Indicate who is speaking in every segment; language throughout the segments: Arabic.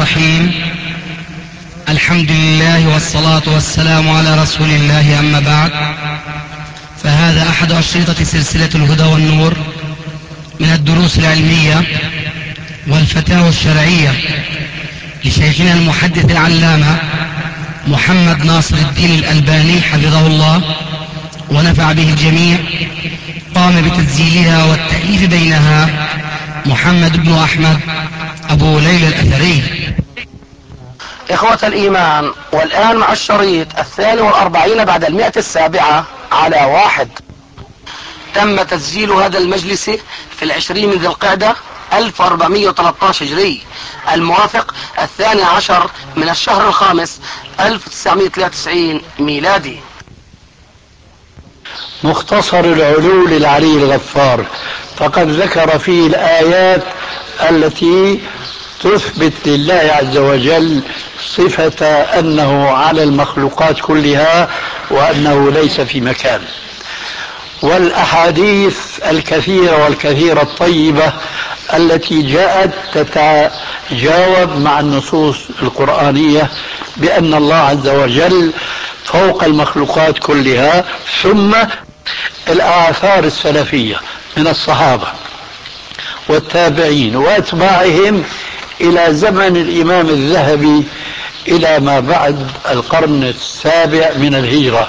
Speaker 1: الرحيم. الحمد لله والصلاة والسلام على رسول الله، أما بعد، فهذا أحد أشرطة سلسلة الهدى والنور من الدروس العلمية والفتاوى الشرعية لشيخنا المحدث العلامة محمد ناصر الدين الألباني حفظه الله ونفع به الجميع. قام بتسجيلها والتأليف بينها محمد بن أحمد أبو ليلى الأثري.
Speaker 2: إخوة الإيمان، والآن مع الشريط 42 بعد 107 على 1. تم تسجيل هذا المجلس في 20 من ذي القعدة 1413 هجري، الموافق 12 من الشهر الخامس 1993 ميلادي.
Speaker 3: مختصر العلو للعلي الغفار، فقد ذكر فيه الآيات التي تثبت لله عز وجل صفة أنه على المخلوقات كلها وأنه ليس في مكان، والأحاديث الكثيرة الطيبة التي جاءت تتجاوب مع النصوص القرآنية بأن الله عز وجل فوق المخلوقات كلها، ثم الآثار السلفية من الصحابة والتابعين وأتباعهم إلى زمن الإمام الذهبي إلى ما بعد القرن السابع من الهجرة.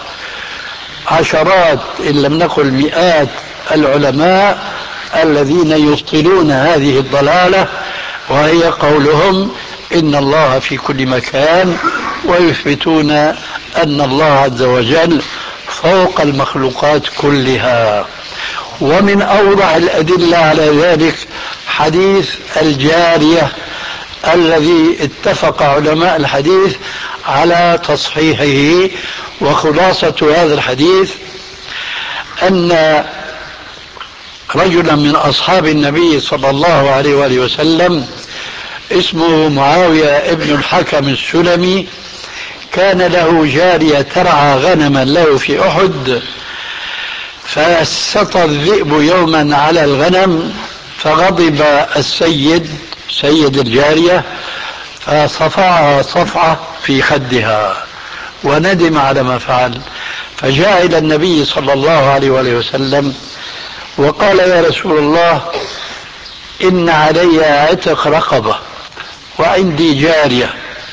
Speaker 3: عشرات إن لم نقل مئات العلماء الذين يبطلون هذه الضلالة، وهي قولهم إن الله في كل مكان، ويثبتون أن الله عز وجل فوق المخلوقات كلها. ومن أوضح الأدلة على ذلك حديث الجارية الذي اتفق علماء الحديث على تصحيحه. وخلاصة هذا الحديث أن رجلا من أصحاب النبي صلى الله عليه وآله وسلم اسمه معاوية ابن الحكم السلمي كان له جارية ترعى غنما له في أحد، فاستطى الذئب يوما على الغنم، فغضب سيد الجارية فصفعها صفعة في خدها وندم على ما فعل، فجاء إلى النبي صلى الله عليه وآله وسلم وقال: يا رسول الله، إن علي عتق رقبة وعندي جارية.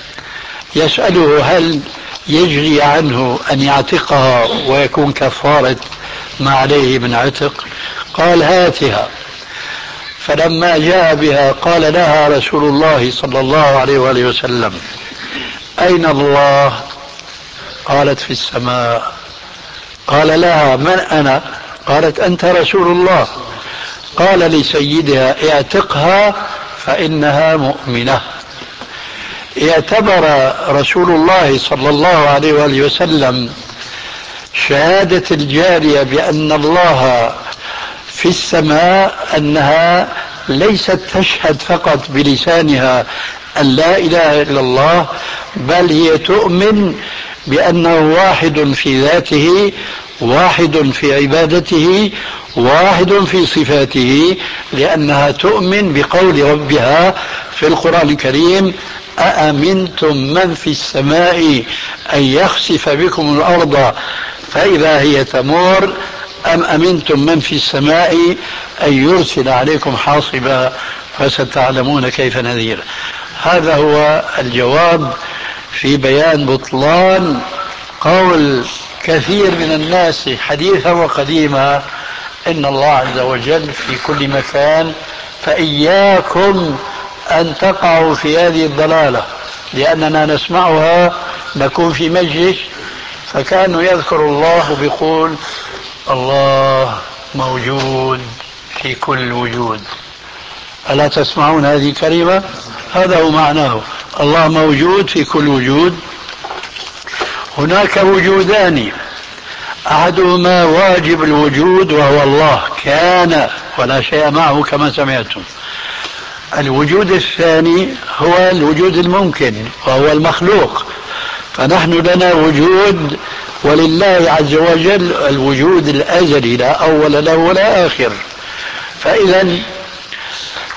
Speaker 3: يسأله: هل يجري عنه أن يعتقها ويكون كفارة ما عليه من عتق؟ قال: هاتها. فلما جاء بها قال لها رسول الله صلى الله عليه وآله وسلم: أين الله؟ قالت: في السماء. قال لها: من أنا؟ قالت: أنت رسول الله. قال لسيدها: اعتقها فإنها مؤمنة. اعتبر رسول الله صلى الله عليه وآله وسلم شهادة الجارية بأن الله في السماء أنها ليست تشهد فقط بلسانها أن لا إله إلا الله، بل هي تؤمن بأنه واحد في ذاته، واحد في عبادته، واحد في صفاته، لأنها تؤمن بقول ربها في القرآن الكريم: أأمنتم من في السماء أن يخسف بكم الأرض فإذا هي تمور، أم أمنتم من في السماء أن يرسل عليكم حاصبا فستعلمون كيف نذير. هذا هو الجواب في بيان بطلان قول كثير من الناس حديثا وقديما إن الله عز وجل في كل مكان، فإياكم أن تقعوا في هذه الضلالة، لأننا نسمعها نكون في مجلس فكأنه يذكر الله بيقول: الله موجود في كل وجود. ألا تسمعون هذه الكلمة؟ هذا هو معناه، الله موجود في كل وجود. هناك وجودان، أحدهما واجب الوجود وهو الله كان ولا شيء معه كما سمعتم. الوجود الثاني هو الوجود الممكن وهو المخلوق. فنحن لنا وجود، ولله عز وجل الوجود الأزلي لا أول له ولا آخر. فإذا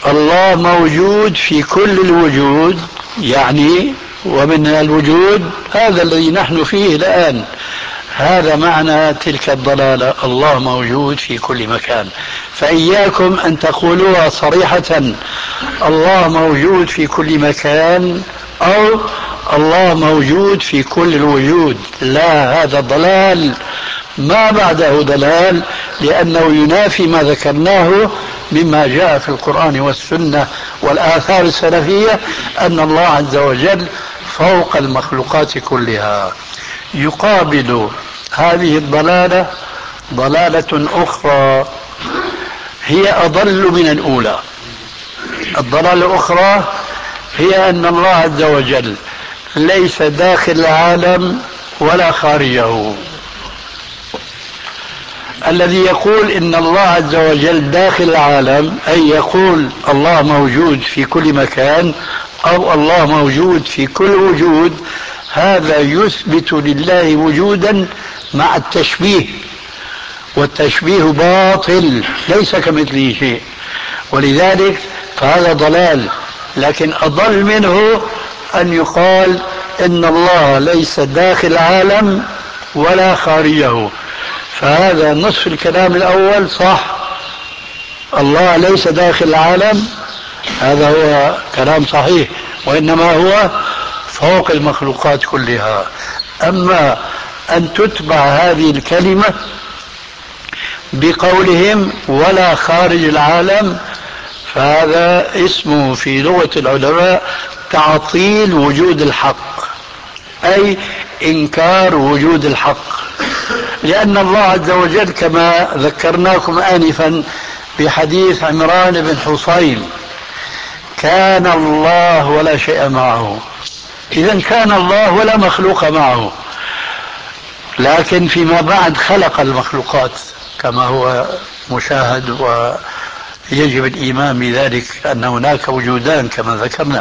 Speaker 3: الله موجود في كل الوجود، يعني ومن الوجود هذا الذي نحن فيه الآن. هذا معنى تلك الضلالة، الله موجود في كل مكان. فإياكم أن تقولوها صريحة الله موجود في كل مكان أو الله موجود في كل الوجود. لا، هذا ضلال ما بعده ضلال، لأنه ينافي ما ذكرناه مما جاء في القرآن والسنة والآثار السلفية أن الله عز وجل فوق المخلوقات كلها. يقابل هذه الضلالة ضلالة أخرى هي أضل من الأولى. الضلالة الأخرى هي أن الله عز وجل ليس داخل العالم ولا خارجه. الذي يقول إن الله عز وجل داخل العالم، أي يقول الله موجود في كل مكان أو الله موجود في كل وجود، هذا يثبت لله وجودا مع التشبيه، والتشبيه باطل ليس كمثله شيء، ولذلك فهذا ضلال. لكن أضل منه أن يقال إن الله ليس داخل العالم ولا خارجه، فهذا نصف الكلام الأول صح، الله ليس داخل العالم، هذا هو كلام صحيح، وإنما هو فوق المخلوقات كلها. أما أن تتبع هذه الكلمة بقولهم ولا خارج العالم، فهذا اسمه في لغة العلماء تعطيل وجود الحق، أي إنكار وجود الحق. لأن الله عز وجل كما ذكرناكم آنفا بحديث عمران بن حصين كان الله ولا شيء معه، إذن كان الله ولا مخلوق معه، لكن فيما بعد خلق المخلوقات كما هو مشاهد، ويجب الإيمان بذلك أن هناك وجودان كما ذكرنا.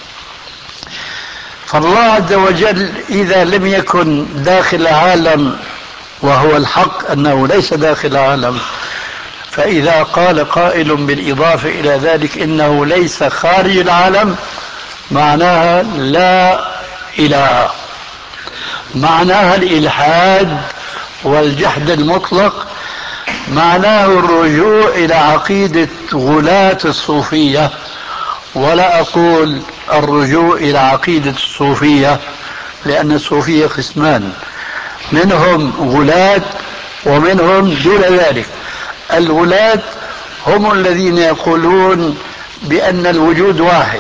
Speaker 3: فالله عز وجل إذا لم يكن داخل العالم، وهو الحق أنه ليس داخل العالم، فإذا قال قائل بالإضافة إلى ذلك إنه ليس خارج العالم، معناها لا إله، معناها الإلحاد والجحد المطلق، معناه الرجوع إلى عقيدة غلاة الصوفية. ولا أقول الرجوع إلى عقيدة الصوفية، لأن الصوفية قسمان، منهم غلاة ومنهم دون ذلك. الغلاة هم الذين يقولون بأن الوجود واحد،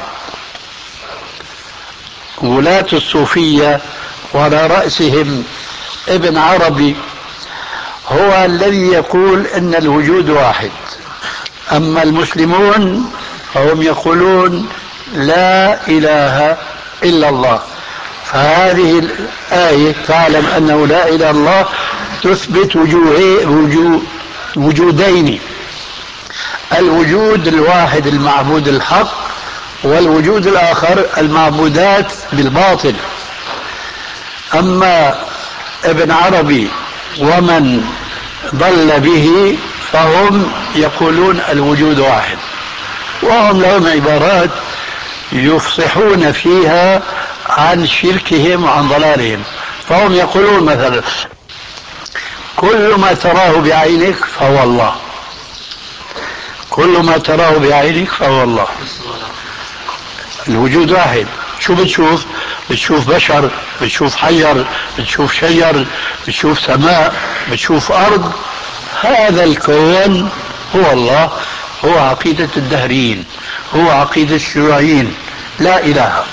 Speaker 3: غلاة الصوفية، وعلى رأسهم ابن عربي هو الذي يقول أن الوجود واحد. أما المسلمون فهم يقولون لا إله إلا الله. فهذه الآية تعلم أنه لا إله إلا الله تثبت وجودين: الوجود الواحد المعبود الحق، والوجود الآخر المعبودات بالباطل. أما ابن عربي ومن ضل به فهم يقولون الوجود واحد، وهم لهم عبارات يفصحون فيها عن شركهم وعن ضلالهم. فهم يقولون مثلا كل ما تراه بعينك فهو الله، كل ما تراه بعينك فهو الله. الوجود واحد. شو بتشوف؟ بتشوف بشر، بتشوف حجر، بتشوف شجر، بتشوف سماء، بتشوف أرض. هذا الكون هو الله، هو عقيدة الدهريين، هو عقيدة الشيوعيين، لا إله.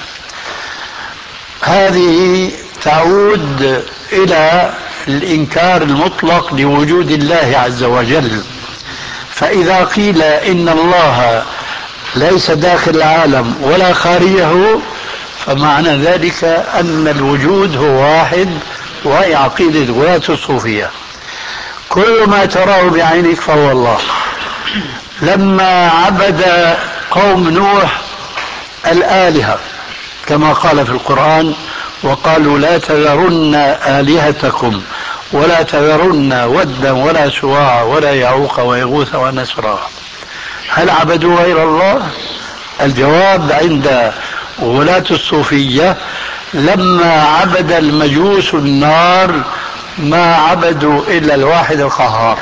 Speaker 3: هذه تعود إلى الإنكار المطلق لوجود الله عز وجل. فإذا قيل إن الله ليس داخل العالم ولا خارجه، فمعنى ذلك أن الوجود هو واحد، وهي عقيدة غلاة الصوفية. كل ما تراه بعينك فهو الله. لما عبد قوم نوح الآلهة كما قال في القرآن وقالوا لا تذرن آلهتكم ولا تذرن ودا ولا سواع ولا يعوق ويغوث ونسرا، هل عبدوا غير الله؟ الجواب عند ولاة الصوفية: لما عبد المجوس النار ما عبدوا إلا الواحد القهار.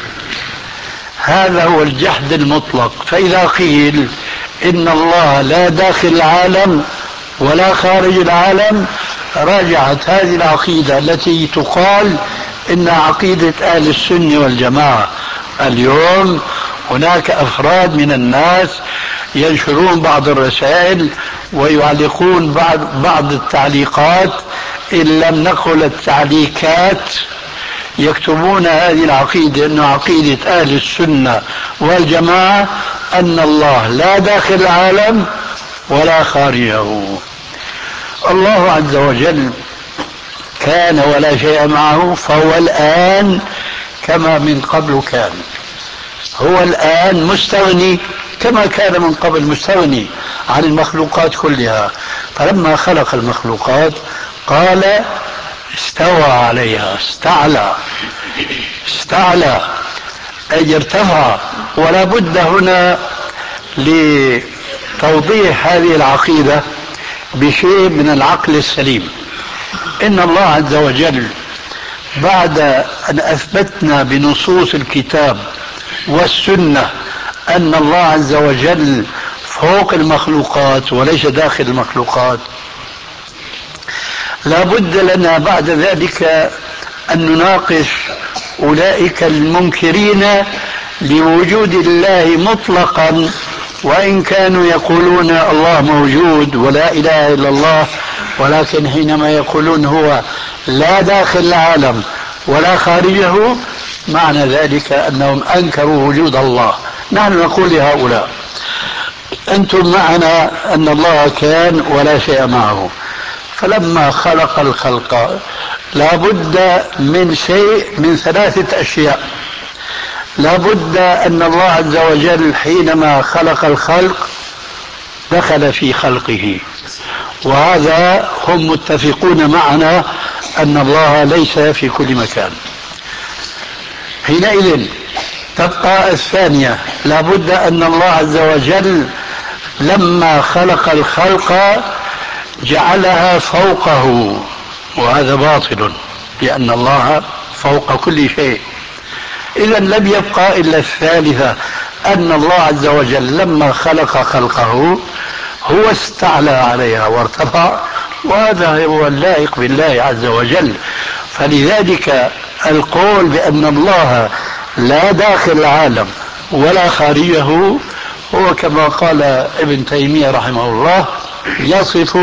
Speaker 3: هذا هو الجحد المطلق. فإذا قيل إن الله لا داخل العالم ولا خارج العالم، راجعت هذه العقيدة التي تقال إنها عقيدة أهل السنة والجماعة. اليوم هناك أفراد من الناس ينشرون بعض الرسائل ويعلقون بعض التعليقات، إن لم نقل التعليقات، يكتبون هذه العقيدة أنه عقيدة أهل السنة والجماعة أن الله لا داخل العالم ولا خارجه. الله عز وجل كان ولا شيء معه، فهو الآن كما من قبل كان. هو الآن مستغني كما كان من قبل مستغني عن المخلوقات كلها. فلما خلق المخلوقات قال استوى عليها، استعلى أي ارتفع. ولا بد هنا لتوضيح هذه العقيدة بشيء من العقل السليم. إن الله عز وجل بعد أن أثبتنا بنصوص الكتاب والسنة أن الله عز وجل فوق المخلوقات وليس داخل المخلوقات، لا بد لنا بعد ذلك أن نناقش أولئك المنكرين لوجود الله مطلقا، وإن كانوا يقولون الله موجود ولا إله إلا الله، ولكن حينما يقولون هو لا داخل العالم ولا خارجه، معنى ذلك أنهم أنكروا وجود الله. نحن نقول لهؤلاء: أنتم معنا أن الله كان ولا شيء معه، فلما خلق الخلق لا بد من شيء من ثلاثة أشياء. لا بد أن الله عز وجل حينما خلق الخلق دخل في خلقه، وهذا هم متفقون معنا أن الله ليس في كل مكان. حينئذ تبقى الثانية: لا بد أن الله عز وجل لما خلق الخلق جعلها فوقه، وهذا باطل لأن الله فوق كل شيء. إذا لم يبقى إلا الثالثة، أن الله عز وجل لما خلق خلقه هو استعلى عليها وارتفع، وهذا هو اللائق بالله عز وجل. فلذلك القول بأن الله لا داخل العالم ولا خارجه هو كما قال ابن تيمية رحمه الله: يصف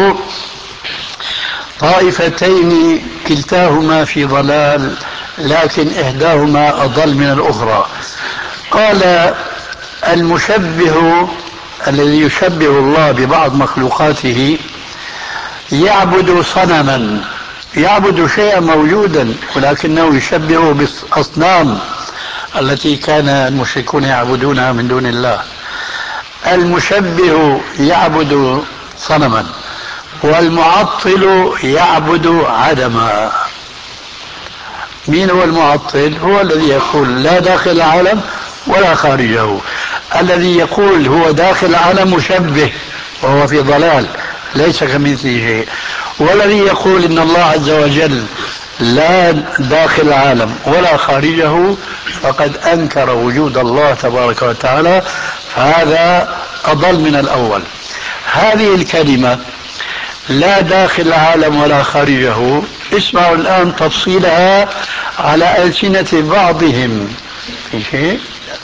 Speaker 3: طائفتين كلتاهما في ضلال لكن إحداهما أضل من الأخرى. قال: المشبه الذي يشبه الله ببعض مخلوقاته يعبد صنما، يعبد شيئا موجودا ولكنه يشبهه بالأصنام التي كان المشركون يعبدونها من دون الله. المشبه يعبد صنما، والمعطل يعبد عدما. مين هو المعطل؟ هو الذي يقول لا داخل العالم ولا خارجه. الذي يقول هو داخل العالم مشبه وهو في ضلال ليس كمثله شيء. والذي يقول إن الله عز وجل لا داخل العالم ولا خارجه فقد أنكر وجود الله تبارك وتعالى، فهذا أضل من الأول. هذه الكلمة لا داخل العالم ولا خارجه، اسمعوا الآن تفصيلها على ألسنة بعضهم. في شيء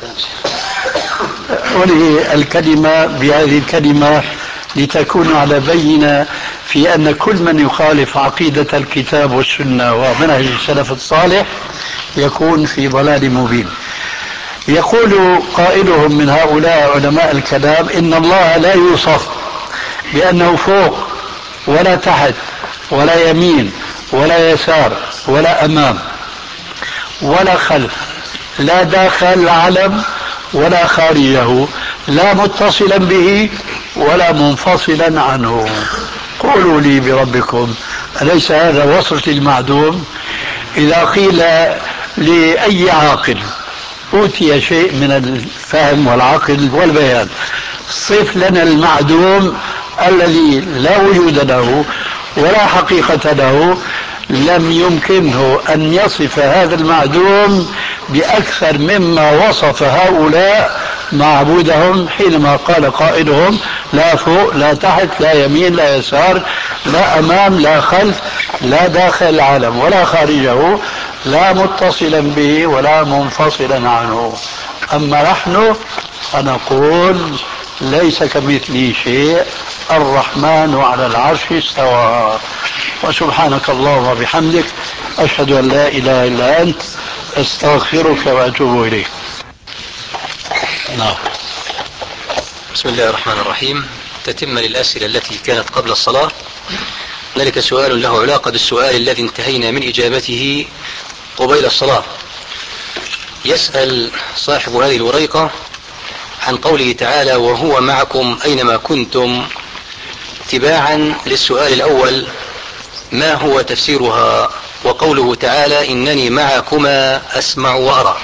Speaker 3: وله الكلمة بهذه الكلمة لتكون على بينة في أن كل من يخالف عقيدة الكتاب والسنة ومنهج السلف الصالح يكون في ضلال مبين. يقول قائلهم من هؤلاء علماء الكلام: إن الله لا يوصف بأنه فوق ولا تحت ولا يمين ولا يسار ولا أمام ولا خلف، لا داخل العالم ولا خارجه، لا متصلا به ولا منفصلا عنه. قولوا لي بربكم، أليس هذا وصف للمعدوم؟ إذا قيل لأي عاقل أوتي شيء من الفهم والعقل والبيان، صف لنا المعدوم الذي لا وجود له ولا حقيقة له، لم يمكنه أن يصف هذا المعدوم بأكثر مما وصف هؤلاء معبودهم حينما قال قائلهم لا فوق لا تحت لا يمين لا يسار لا أمام لا خلف لا داخل العالم ولا خارجه لا متصلا به ولا منفصلا عنه. أما نحن فنقول ليس كمثله شيء، الرحمن على العرش استوى. وسبحانك اللهم وبحمدك أشهد أن لا إله إلا أنت أستغفرك وأتوب إليك.
Speaker 4: نعم. بسم الله الرحمن الرحيم. تتم للأسئلة التي كانت قبل الصلاة. هنالك سؤال له علاقة بالسؤال الذي انتهينا من إجابته قبيل الصلاة. يسأل صاحب هذه الوريقة عن قوله تعالى وهو معكم أينما كنتم، تباعا للسؤال الأول ما هو تفسيرها وقوله تعالى إنني معكما أسمع وأرى؟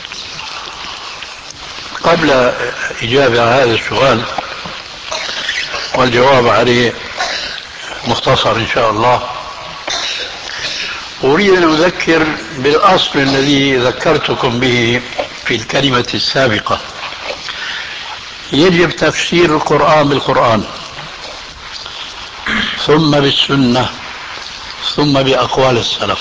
Speaker 3: قبل إجابة على هذا السؤال والجواب عليه مختصر إن شاء الله، أريد أن أذكر بالأصل الذي ذكرتكم به في الكلمة السابقة. يجب تفسير القرآن بالقرآن، ثم بالسنة، ثم بأقوال السلف.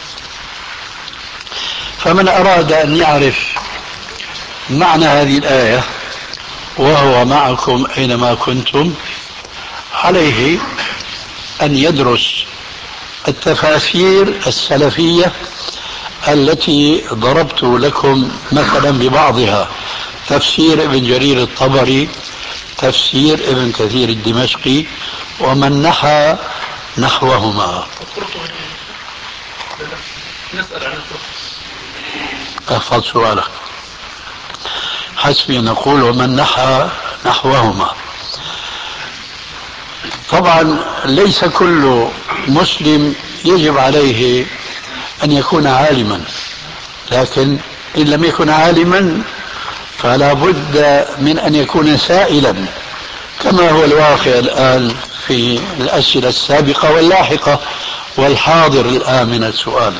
Speaker 3: فمن أراد أن يعرف معنى هذه الآية وهو معكم أينما كنتم، عليه أن يدرس التفاسير السلفية التي ضربت لكم مثلا ببعضها: تفسير ابن جرير الطبري، تفسير ابن كثير الدمشقي، ومن نحى نحوهما. أحفظ سؤالك. حسبي نقول ومن نحى نحوهما. طبعا ليس كل مسلم يجب عليه أن يكون عالما، لكن إن لم يكن عالما فلا بد من أن يكون سائلا، كما هو الواقع الآن في الأسئلة السابقة واللاحقة والحاضر الآن من السؤال.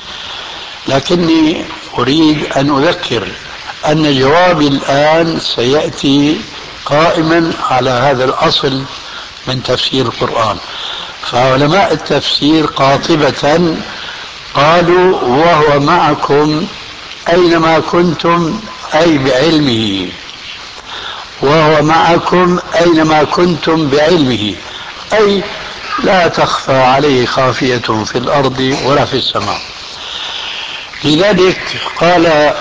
Speaker 3: لكني أريد أن أذكر أن جوابي الآن سيأتي قائما على هذا الأصل من تفسير القرآن. فعلماء التفسير قاطبة قالوا وهو معكم أينما كنتم، أي بعلمه، وهو معكم أينما كنتم بعلمه، أي لا تخفى عليه خافية في الأرض ولا في السماء. لذلك قال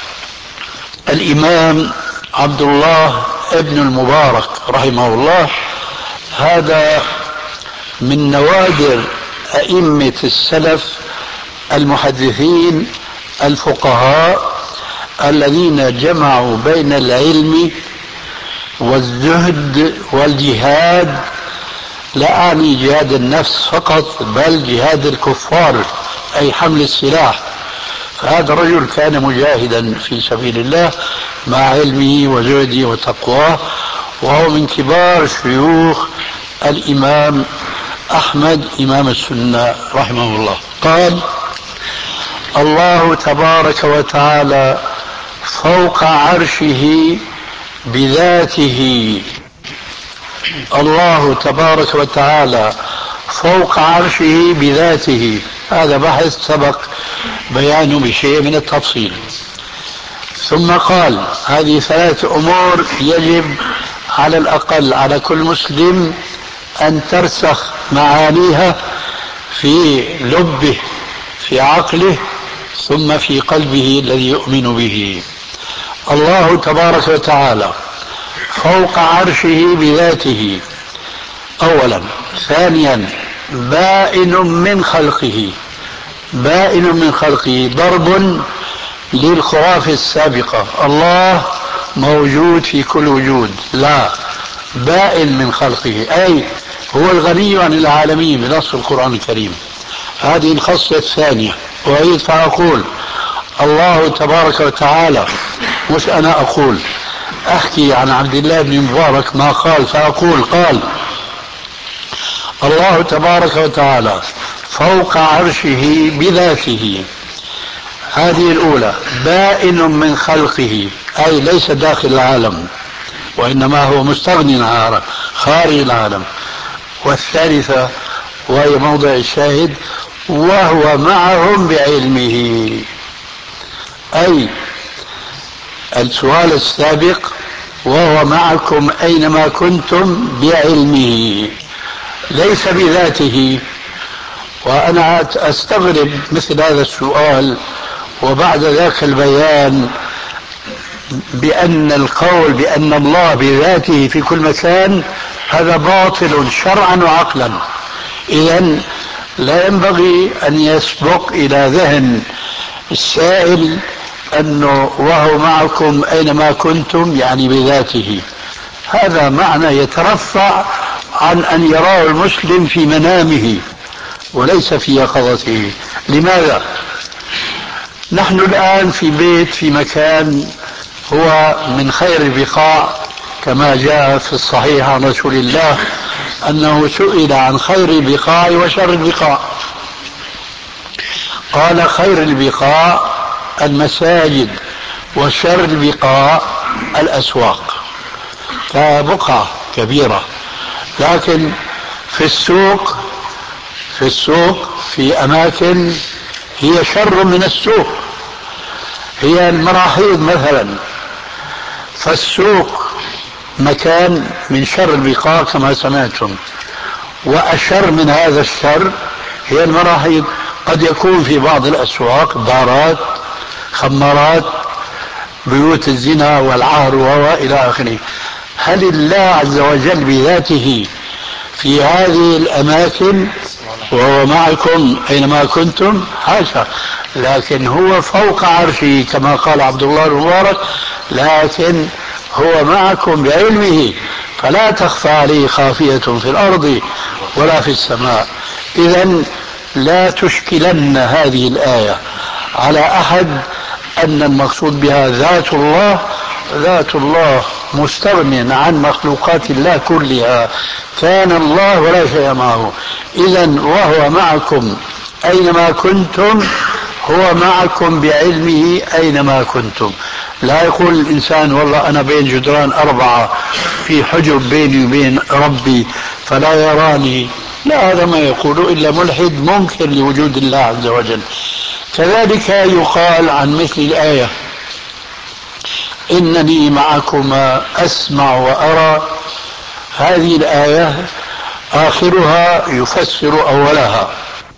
Speaker 3: الإمام عبد الله ابن المبارك رحمه الله، هذا من نوادر أئمة السلف المحدثين الفقهاء الذين جمعوا بين العلم والزهد والجهاد، لا أعني جهاد النفس فقط بل جهاد الكفار أي حمل السلاح. فهذا الرجل كان مجاهدا في سبيل الله مع علمه وزهده وتقواه، وهو من كبار شيوخ الإمام أحمد إمام السنة رحمه الله. قال الله تبارك وتعالى فوق عرشه بذاته. الله تبارك وتعالى فوق عرشه بذاته، هذا بحث سبق بيانه بشيء من التفصيل. ثم قال هذه ثلاث أمور يجب على الأقل على كل مسلم أن ترسخ معانيها في لبه في عقله ثم في قلبه الذي يؤمن به. الله تبارك وتعالى فوق عرشه بذاته أولا. ثانيا بائن من خلقه، بائن من خلقه، ضرب للخرافة السابقة الله موجود في كل وجود، لا، بائن من خلقه أي هو الغني عن العالمين بنص القرآن الكريم. هذه الخصلة الثانية. وأعيد فأقول الله تبارك وتعالى، مش أنا أقول، أحكي عن عبد الله بن مبارك ما قال فأقول قال الله تبارك وتعالى فوق عرشه بذاته، هذه الأولى، بائن من خلقه أي ليس داخل العالم وإنما هو مستغني عن خارج العالم. والثالثة وهي موضع الشاهد، وهو معهم بعلمه، أي السؤال السابق وهو معكم أينما كنتم بعلمه ليس بذاته. وأنا أستغرب مثل هذا السؤال وبعد ذاك البيان بأن القول بأن الله بذاته في كل مكان هذا باطل شرعا وعقلا. إذن لا ينبغي أن يسبق إلى ذهن السائل أنه وهو معكم أينما كنتم يعني بذاته، هذا معنى يترفع عن أن يراه المسلم في منامه وليس في يقظته. لماذا؟ نحن الآن في بيت في مكان هو من خير البقاع، كما جاء في الصحيح عن رسول الله أنه سئل عن خير البقاع وشر البقاع، قال خير البقاع المساجد وشر البقاع الأسواق. فبقعة كبيرة، لكن في السوق في أماكن هي شر من السوق، هي المراحيض مثلا، فالسوق مكان من شر البقاع كما سمعتم، وأشر من هذا الشر هي المراحيض. قد يكون في بعض الأسواق دارات، خمارات، بيوت الزنا والعهر وإلى آخره. هل الله عز وجل بذاته في هذه الأماكن وهو معكم أينما كنتم؟ حاشا، لكن هو فوق عرشه كما قال عبد الله المبارك، لكن هو معكم بعلمه فلا تخفى عليه خافية في الأرض ولا في السماء. إذن لا تشكلن هذه الآية على أحد أن المقصود بها ذات الله. ذات الله مستغن عن مخلوقات الله كلها، كان الله ولا شيء معه. إذن وهو معكم أينما كنتم، هو معكم بعلمه أينما كنتم. لا يقول الإنسان والله أنا بين جدران 4 في حجب بيني وبين ربي فلا يراني، لا، هذا ما يقوله إلا ملحد منكر لوجود الله عز وجل. كذلك يقال عن مثل الآية إنني معكما أسمع وأرى، هذه الآية آخرها يفسر أولها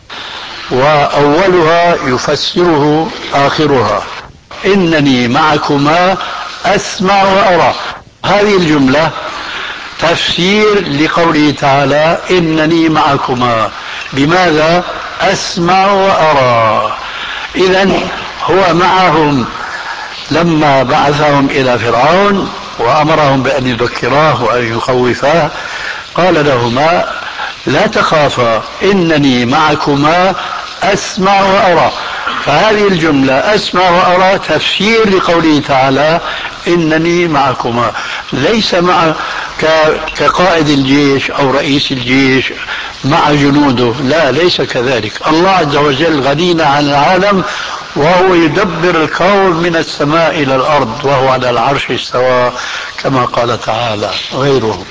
Speaker 3: وأولها يفسره آخرها. إنني معكما أسمع وأرى، هذه الجملة تفسير لقوله تعالى إنني معكما. لماذا أسمع وأرى؟ إذن هو معهم لما بعثهم إلى فرعون وأمرهم بأن يذكراه وأن يخوفاه، قال لهما لا تخافا إنني معكما أسمع وأرى. فهذه الجملة أسمع وأرى تفسير لقوله تعالى إنني معكما، ليس مع كقائد الجيش أو رئيس الجيش مع جنوده، لا، ليس كذلك. الله عز وجل غني عن العالم وهو يدبر الكون من السماء إلى الأرض وهو على العرش استوى كما قال تعالى غيره.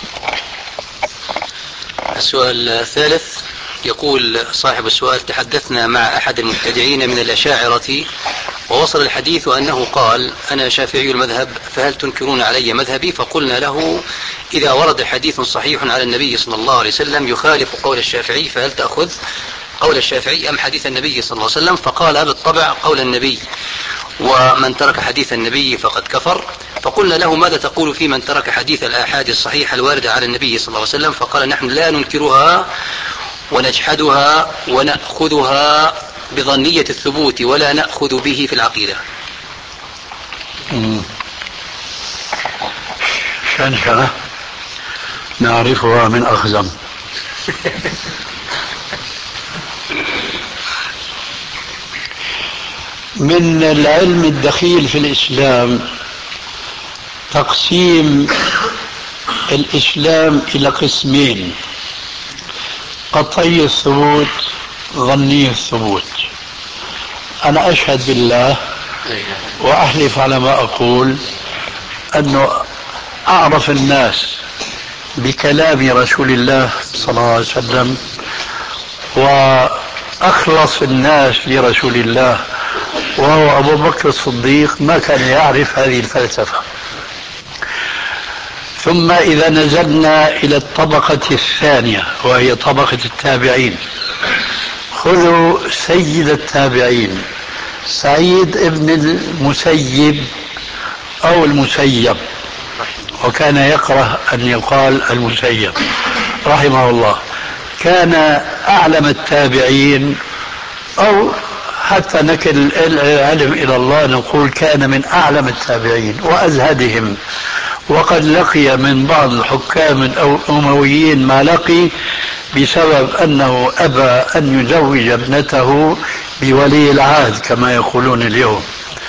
Speaker 4: السؤال الثالث يقول صاحب السؤال تحدثنا مع أحد المبتدعين من الأشاعرة ووصل الحديث أنه قال أنا شافعي المذهب فهل تنكرون علي مذهبي؟ فقلنا له إذا ورد حديث صحيح على النبي صلى الله عليه وسلم يخالف قول الشافعي فهل تأخذ قول الشافعي أم حديث النبي صلى الله عليه وسلم؟ فقال بالطبع قول النبي، ومن ترك حديث النبي فقد كفر. فقلنا له ماذا تقول في من ترك حديث الآحاد الصحيحة الواردة على النبي صلى الله عليه وسلم؟ فقال نحن لا ننكرها ونجحدها ونأخذها بظنية الثبوت ولا نأخذ به في العقيدة.
Speaker 3: شنشنة نعرفها من أخزم. من العلم الدخيل في الإسلام تقسيم الإسلام إلى قسمين: قطعي الثبوت، ظني الثبوت. أنا أشهد بالله وأحلف على ما أقول أنه أعرف الناس بكلام رسول الله صلى الله عليه وسلم وأخلص الناس لرسول الله وهو أبو بكر الصديق ما كان يعرف هذه الفلسفة. ثم إذا نزلنا إلى الطبقة الثانية وهي طبقة التابعين، خذوا سيد التابعين سعيد ابن المسيب أو المسيب، وكان يكره أن يقال المسيب رحمه الله، كان أعلم التابعين، أو حتى نكل العلم إلى الله نقول كان من أعلم التابعين وأزهدهم، وقد لقي من بعض الحكام الأمويين ما لقي بسبب أنه أبى أن يزوج ابنته بولي العهد كما يقولون اليوم،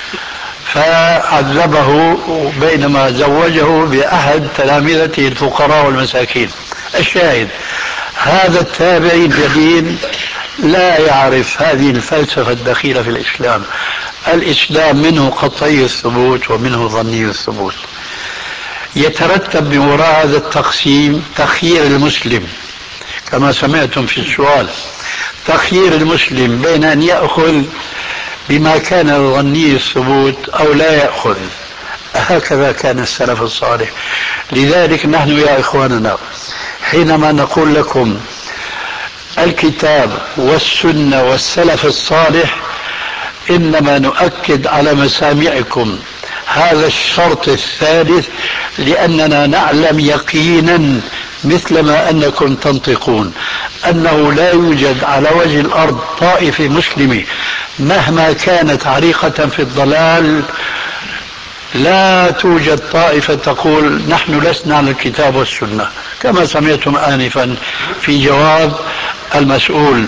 Speaker 3: فعذبه بينما زوجه بأحد تلامذته الفقراء والمساكين. الشاهد هذا التابعي الجليل لا يعرف هذه الفلسفة الدخيلة في الإسلام. الإسلام منه قطعي الثبوت ومنه ظني الثبوت. يترتب من وراء هذا التقسيم تخيير المسلم كما سمعتم في السؤال، تخيير المسلم بين أن يأخذ بما كان ظني الثبوت أو لا يأخذ. هكذا كان السلف الصالح. لذلك نحن يا إخواننا حينما نقول لكم الكتاب والسنة والسلف الصالح إنما نؤكد على مسامعكم هذا الشرط الثالث، لأننا نعلم يقينا مثلما أنكم تنطقون أنه لا يوجد على وجه الأرض طائفة مسلمة مهما كانت عريقة في الضلال، لا توجد طائفة تقول نحن لسنا على الكتاب والسنة كما سمعتم آنفا في جواب المسؤول.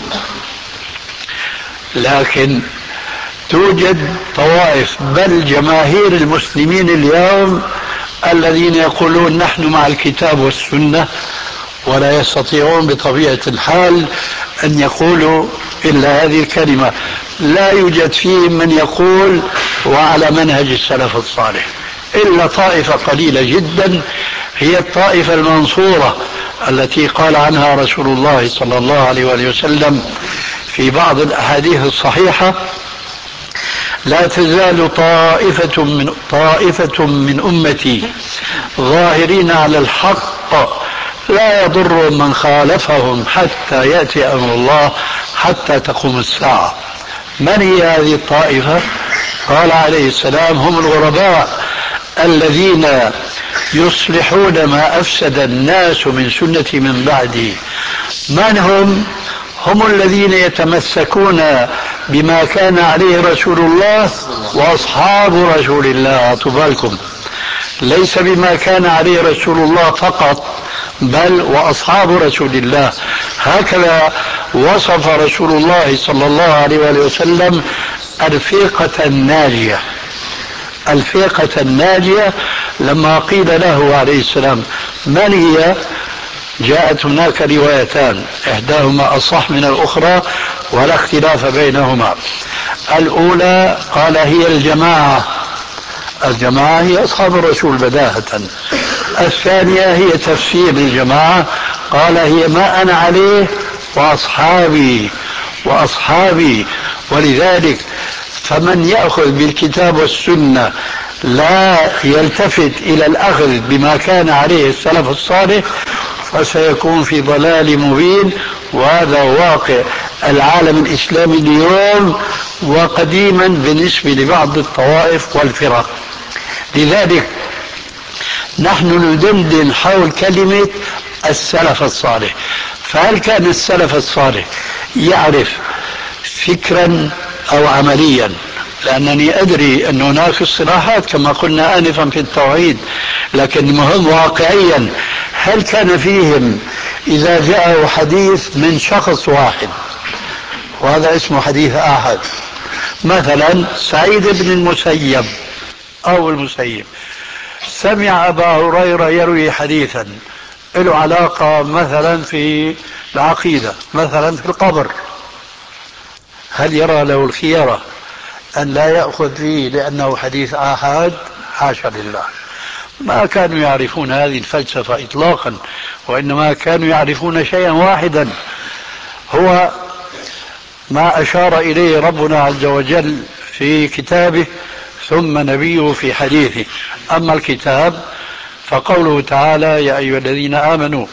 Speaker 3: لكن توجد طوائف بل جماهير المسلمين اليوم الذين يقولون نحن مع الكتاب والسنة، ولا يستطيعون بطبيعة الحال أن يقولوا إلا هذه الكلمة. لا يوجد فيهم من يقول وعلى منهج السلف الصالح إلا طائفة قليلة جدا، هي الطائفة المنصورة التي قال عنها رسول الله صلى الله عليه وآله وسلم في بعض الأحاديث الصحيحة: لا تزال طائفة من أمتي ظاهرين على الحق لا يضر من خالفهم حتى يأتي أمر الله حتى تقوم الساعة. من هي هذه الطائفة؟ قال عليه السلام: هم الغرباء الذين يصلحون ما أفسد الناس من سنتي من بعدي. من هم؟ هم الذين يتمسكون بما كان عليه رسول الله وأصحاب رسول الله. أطبالكم ليس بما كان عليه رسول الله فقط بل وأصحاب رسول الله. هكذا وصف رسول الله صلى الله عليه وسلم الفرقة الناجية. الفرقة الناجية لما قيل له عليه السلام من هي؟ جاءت هناك روايتان إحداهما أصح من الأخرى ولا اختلاف بينهما. الأولى قال هي الجماعة، الجماعة هي أصحاب الرسول بداهة. الثانية هي تفسير الجماعة، قال هي ما أنا عليه وأصحابي. ولذلك فمن يأخذ بالكتاب والسنة لا يلتفت إلى الأخذ بما كان عليه السلف الصالح فسيكون في ضلال مبين. وهذا واقع العالم الإسلامي اليوم وقديما بالنسبة لبعض الطوائف والفرق. لذلك نحن ندندن حول كلمة السلف الصالح. فهل كان السلف الصالح يعرف فكرا أو عمليا؟ لأنني أدري أن هناك اصطلاحات كما قلنا آنفا في التوحيد، لكن المهم واقعيا هل كان فيهم إذا جاءه حديث من شخص واحد وهذا اسمه حديث آحاد مثلا سعيد بن المسيب أو المسيب سمع أبا هريرة يروي حديثا له علاقة مثلا في العقيدة، مثلا في القبر، هل يرى له الخيرة أن لا يأخذ فيه لأنه حديث آحاد؟ حاشا لله، ما كانوا يعرفون هذه الفلسفة إطلاقا، وإنما كانوا يعرفون شيئا واحدا هو ما أشار إليه ربنا عز وجل في كتابه ثم نبيه في حديثه. أما الكتاب فقوله تعالى: يا أيها الذين آمنوا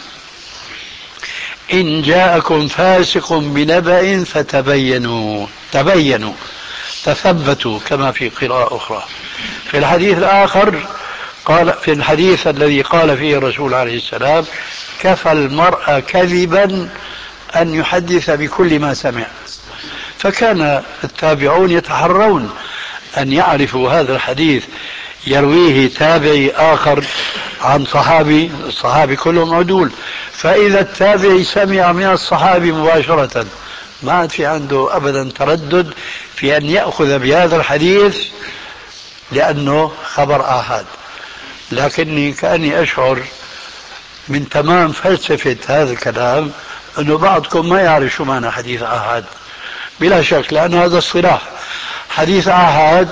Speaker 3: إن جاءكم فاسق بنبأ فتبينوا، تبينوا تثبتوا كما في قراءة أخرى. في الحديث الآخر قال، في الحديث الذي قال فيه الرسول عليه السلام: كفى المرء كذبا أن يحدث بكل ما سمع. فكان التابعون يتحرون أن يعرفوا هذا الحديث يرويه تابعي آخر عن صحابي، الصحابي كلهم عدول، فإذا التابعي سمع من الصحابي مباشرة ما عاد في عنده أبدا تردد في أن يأخذ بهذا الحديث لأنه خبر آحاد. لكني كأني أشعر من تمام فلسفة هذا الكلام أنه بعضكم ما يعرف شو معنى حديث آحاد، بلا شك، لأن هذا الصلاح حديث آحاد.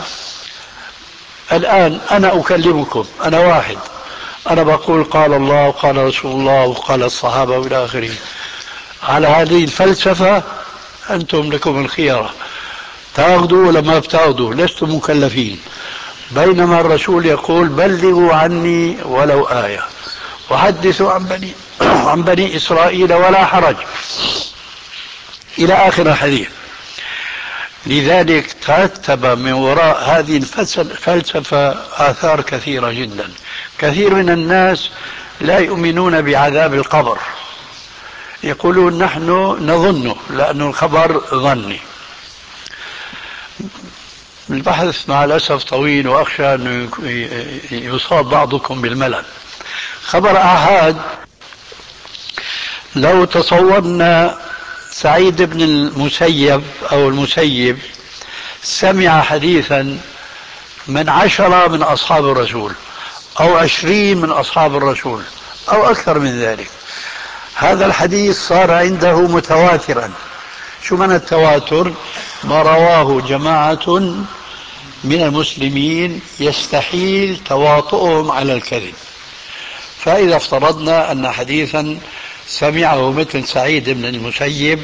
Speaker 3: الآن أنا أكلمكم، أنا واحد، أنا بقول قال الله وقال رسول الله وقال الصحابة وإلى آخره، على هذه الفلسفة أنتم لكم الخيارة، تأخذوا ولا ما بتأخذوا، لستم مكلفين. بينما الرسول يقول: بلغوا عني ولو آية وحدثوا عن بني إسرائيل ولا حرج، إلى آخر الحديث. لذلك ترتب من وراء هذه الفلسفة آثار كثيرة جدا. كثير من الناس لا يؤمنون بعذاب القبر، يقولون نحن نظنه لأن الخبر ظني. البحث مع الأسف طويل وأخشى أن يصاب بعضكم بالملل. خبر آحاد، لو تصورنا سعيد بن المسيب أو المسيب سمع حديثا من 10 من أصحاب الرسول أو 20 من أصحاب الرسول أو أكثر من ذلك، هذا الحديث صار عنده متواترا. شو معنى التواتر؟ ما رواه جماعة من المسلمين يستحيل تواطؤهم على الكذب. فإذا افترضنا أن حديثا سمعه مثل سعيد بن المسيب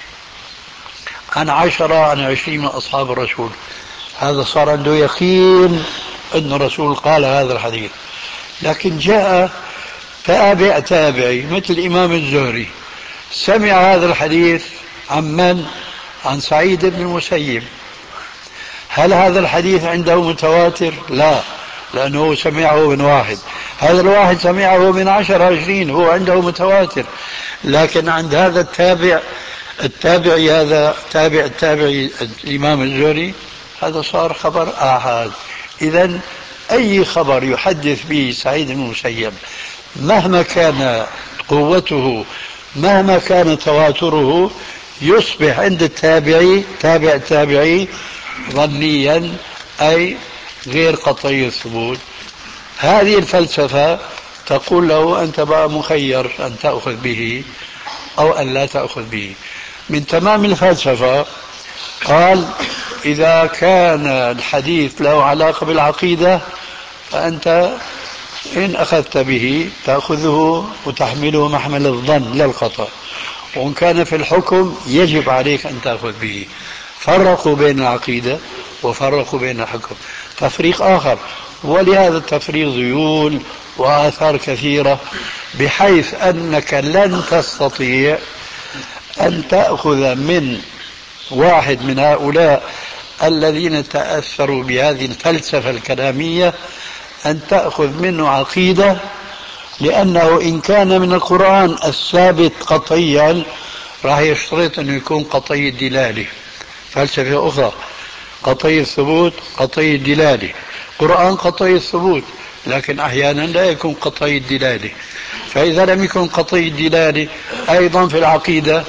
Speaker 3: عن 10 عن 20 من أصحاب الرسول، هذا صار عنده يقين أن الرسول قال هذا الحديث. لكن جاء تابعي مثل الإمام الزهري سمع هذا الحديث عن من؟ عن سعيد بن المسيب. هل هذا الحديث عنده متواتر؟ لا، لأنه سمعه من واحد، هذا الواحد سمعه من 10 20، هو عنده متواتر. لكن عند هذا التابعي هذا التابعي الإمام الزهري، هذا صار خبر آحاد. إذن أي خبر يحدث به سعيد بن المسيب مهما كان قوته، مهما كان تواتره، يصبح عند التابعي ظنيا، أي غير قطعي الثبوت. هذه الفلسفة تقول له أنت بقى مخير أن تأخذ به أو أن لا تأخذ به. من تمام الفلسفة قال: إذا كان الحديث له علاقة بالعقيدة فأنت إن أخذت به تأخذه وتحمله محمل الظن لا الخطأ، وإن كان في الحكم يجب عليك أن تأخذ به. فرقوا بين العقيدة وفرقوا بين الحكم تفريق آخر، ولهذا التفريق ذيول وآثار كثيرة، بحيث أنك لن تستطيع أن تأخذ من واحد من هؤلاء الذين تأثروا بهذه الفلسفة الكلامية أن تأخذ منه عقيدة، لأنه إن كان من القرآن الثابت قطعيا راح يشترط أنه يكون قطعي الدلالة. فلسفة أخرى قطعي الثبوت قطعي الدلالة، قرآن قطعي الثبوت لكن أحيانا لا يكون قطعي الدلالة. فإذا لم يكن قطعي الدلالة أيضا في العقيدة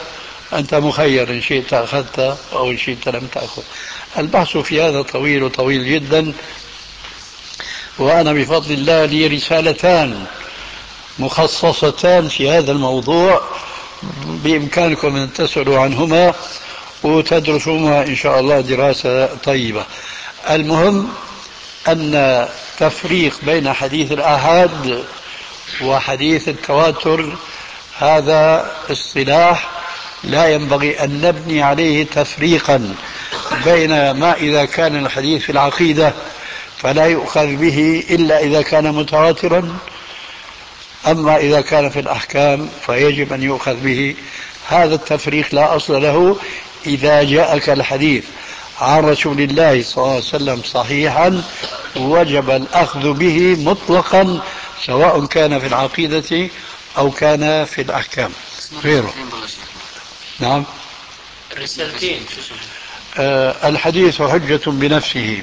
Speaker 3: أنت مخير، إن شئت أخذت أو إن شئت لم تأخذ. البحث في هذا طويل وطويل جدا، وأنا بفضل الله لي رسالتان مخصصتان في هذا الموضوع، بإمكانكم أن تسألوا عنهما وتدرسوهما إن شاء الله دراسة طيبة. المهم أن تفريق بين حديث الآحاد وحديث التواتر هذا اصطلاح لا ينبغي أن نبني عليه تفريقا بين ما إذا كان الحديث في العقيدة فلا يؤخذ به إلا إذا كان متواترا، أما إذا كان في الأحكام فيجب أن يؤخذ به. هذا التفريق لا أصل له. إذا جاءك الحديث عن رسول الله صلى الله عليه وسلم صحيحا وجب الأخذ به مطلقا، سواء كان في العقيدة أو كان في الأحكام غيره. نعم.
Speaker 4: الرسالتين
Speaker 3: الحديث حجة بنفسه،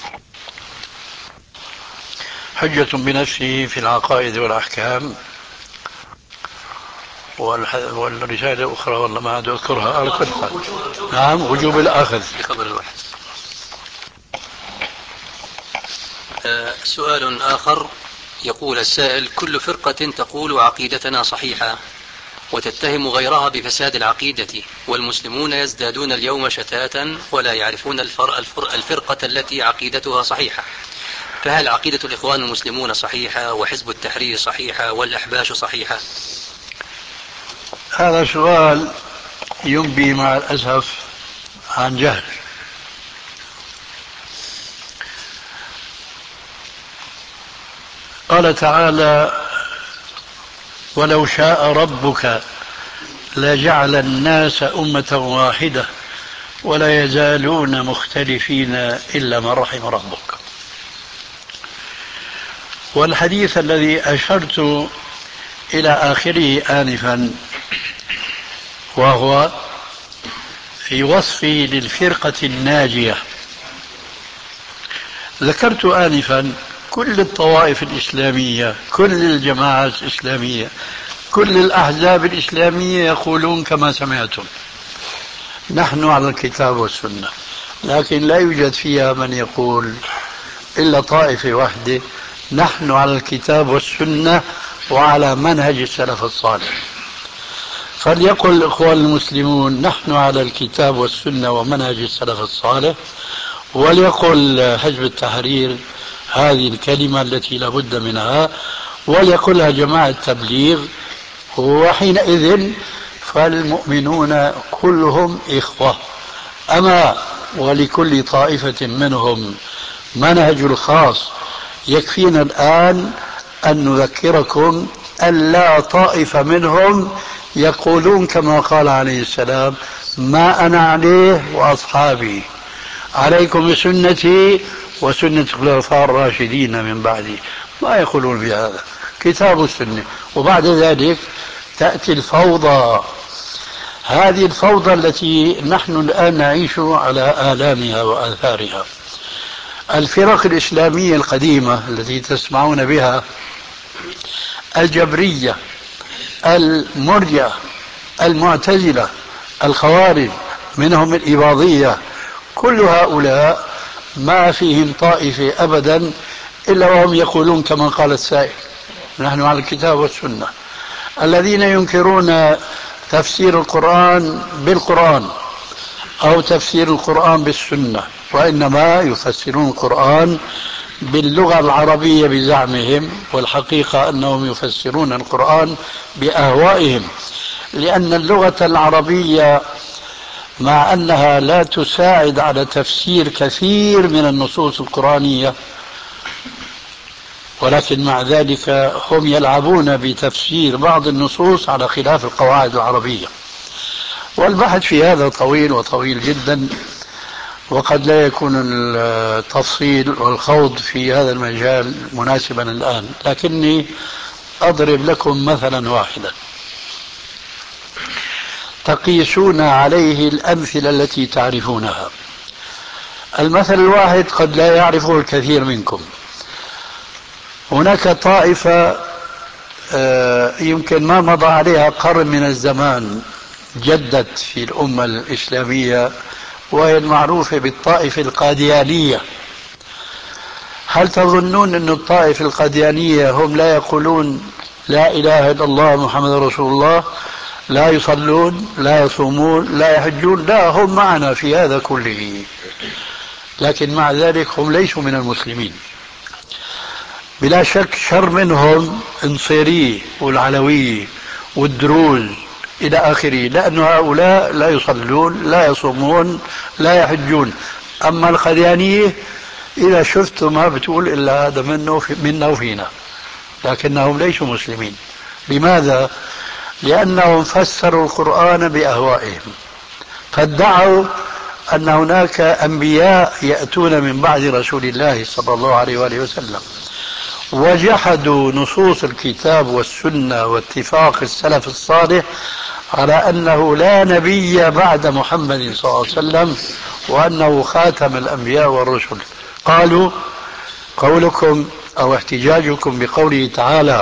Speaker 3: حجة بنفسه في العقائد والأحكام. والرسالة الأخرى والله ما عاد أذكرها على كل حال. نعم، وجوب الأخذ
Speaker 4: بخبر الواحد. سؤال آخر يقول السائل: كل فرقة تقول عقيدتنا صحيحة وتتهم غيرها بفساد العقيدة، والمسلمون يزدادون اليوم شتاتا ولا يعرفون الفرقة التي عقيدتها صحيحة، فهل عقيدة الإخوان المسلمون صحيحة وحزب التحرير صحيحة والأحباش صحيحة؟
Speaker 3: هذا سؤال ينبي مع الأسف عن جهل. قال تعالى: ولو شاء ربك لجعل الناس أمة واحدة ولا يزالون مختلفين إلا من رحم ربك. والحديث الذي أشرت إلى آخره آنفا وهو في وصفي للفرقة الناجية، ذكرت آنفا كل الطوائف الإسلامية، كل الجماعات الإسلامية، كل الأحزاب الإسلامية يقولون كما سمعتم: نحن على الكتاب والسنة، لكن لا يوجد فيها من يقول إلا طائفة واحدة: نحن على الكتاب والسنة وعلى منهج السلف الصالح. فليقل الإخوان المسلمون: نحن على الكتاب والسنة ومنهج السلف الصالح، وليقل حزب التحرير هذه الكلمة التي لا بد منها، وليقلها جماعة التبليغ، وحينئذ فالمؤمنون كلهم إخوة. أما ولكل طائفة منهم منهج الخاص. يكفينا الآن أن نذكركم أن لا طائفة منهم يقولون كما قال عليه السلام: ما أنا عليه وأصحابي، عليكم بسنتي وسنة الخلفاء الراشدين من بعدي. ما يقولون بهذا، كتاب السنة. وبعد ذلك تأتي الفوضى، هذه الفوضى التي نحن الآن نعيش على آلامها وآثارها. الفرق الإسلامية القديمة التي تسمعون بها، الجبرية، المرجئة، المعتزلة، الخوارج، منهم الإباضية، كل هؤلاء ما فيهم طائفة أبدا إلا وهم يقولون كما قال السائل: نحن على الكتاب والسنة. الذين ينكرون تفسير القرآن بالقرآن أو تفسير القرآن بالسنة، وإنما يفسرون القرآن باللغة العربية بزعمهم، والحقيقة أنهم يفسرون القرآن بأهوائهم، لأن اللغة العربية مع أنها لا تساعد على تفسير كثير من النصوص القرآنية، ولكن مع ذلك هم يلعبون بتفسير بعض النصوص على خلاف القواعد العربية. والبحث في هذا طويل وطويل جدا، وقد لا يكون التفصيل والخوض في هذا المجال مناسبا الآن، لكني أضرب لكم مثلا واحدا تقيسون عليه الأمثلة التي تعرفونها. المثل الواحد قد لا يعرفه الكثير منكم. هناك طائفة يمكن ما مضى عليها قرن من الزمان جدت في الأمة الإسلامية، وهي المعروفة بالطائفة القاديانية. هل تظنون أن الطائفة القاديانية هم لا يقولون لا إله إلا الله محمد رسول الله، لا يصلون، لا يصومون، لا يحجون؟ لا، هم معنا في هذا كله، لكن مع ذلك هم ليسوا من المسلمين. بلا شك شر منهم النصيرية والعلوية والدروز إلى آخره، لأن هؤلاء لا يصلون، لا يصومون، لا يحجون. أما القاديانية إذا شفت ما بتقول إلا هذا منا وفينا، لكنهم ليسوا مسلمين. لماذا؟ لأنهم فسروا القرآن بأهوائهم، فادعوا أن هناك أنبياء يأتون من بعد رسول الله صلى الله عليه وآله وسلم، وجحدوا نصوص الكتاب والسنة واتفاق السلف الصالح على أنه لا نبي بعد محمد صلى الله عليه وسلم، وأنه خاتم الأنبياء والرسل. قالوا قولكم أو احتجاجكم بقوله تعالى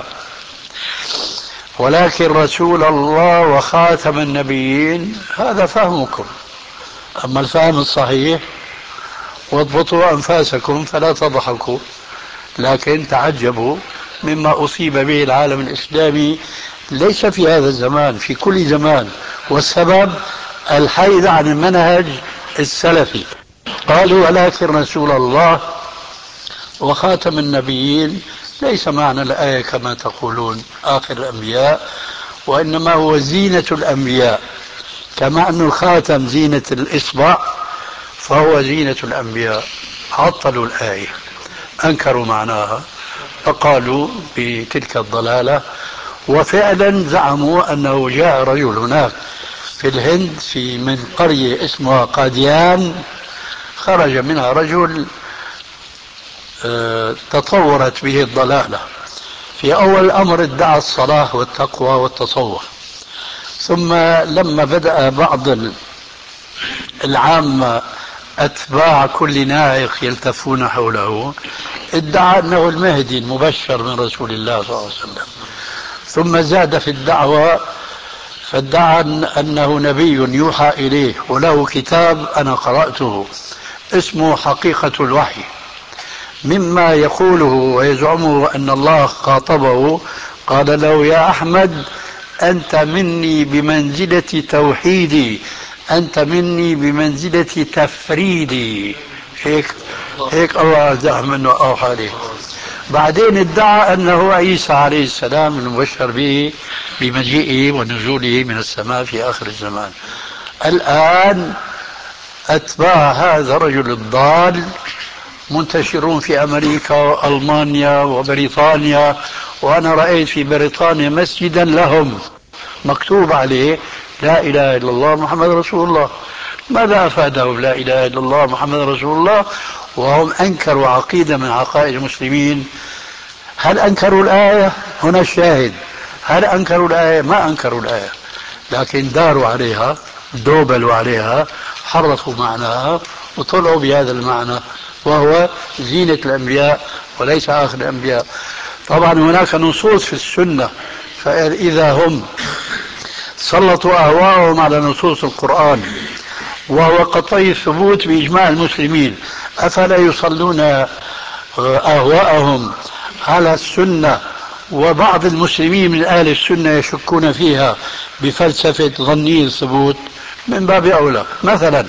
Speaker 3: ولكن رسول الله وخاتم النبيين، هذا فهمكم. أما الفهم الصحيح واضبطوا أنفاسكم فلا تضحكوا، لكن تعجبوا مما أصيب به العالم الإسلامي، ليس في هذا الزمان، في كل زمان، والسبب الحيد عن المنهج السلفي. قالوا ولكن رسول الله وخاتم النبيين، ليس معنى الآية كما تقولون آخر الأنبياء، وإنما هو زينة الأنبياء، كما أن الخاتم زينة الإصبع فهو زينة الأنبياء. عطلوا الآية، أنكروا معناها، فقالوا بتلك الضلالة. وفعلا زعموا أنه جاء رجل هناك في الهند من قرية اسمها قاديان، خرج منها رجل تطورت به الضلالة. في أول الأمر ادعى الصلاة والتقوى والتصوف، ثم لما بدأ بعض العامة أتباع كل نائق يلتفون حوله، ادعى أنه المهدي المبشر من رسول الله صلى الله عليه وسلم، ثم زاد في الدعوة فادعى أنه نبي يوحى إليه وله كتاب أنا قرأته اسمه حقيقة الوحي، مما يقوله ويزعمه أن الله خاطبه قال له يا أحمد أنت مني بمنزلة توحيدي، أنت مني بمنزلة تفريدي. هيك الله زعم منه أوحى عليه. بعدين ادعى أنه عيسى عليه السلام المبشر به بمجيئه ونزوله من السماء في آخر الزمان. الآن أتباع هذا الرجل الضال منتشرون في أمريكا وألمانيا وبريطانيا، وأنا رأيت في بريطانيا مسجدا لهم مكتوب عليه لا إله إلا الله محمد رسول الله. ماذا أفادهم لا إله إلا الله محمد رسول الله وهم أنكروا عقيدة من عقائد المسلمين؟ هل أنكروا الآية؟ هنا الشاهد، هل أنكروا الآية؟ ما أنكروا الآية، لكن داروا عليها، دوبلوا عليها، حرفوا معناها وطلعوا بهذا المعنى وهو زينة الأنبياء وليس آخر الأنبياء. طبعا هناك نصوص في السنة، فإذا هم سلطوا أهواءهم على نصوص القرآن وهو قطعي الثبوت بإجماع المسلمين، أفلا يصلون أهواءهم على السنة؟ وبعض المسلمين من أهل السنة يشكون فيها بفلسفة ظني الثبوت، من باب أولى. مثلا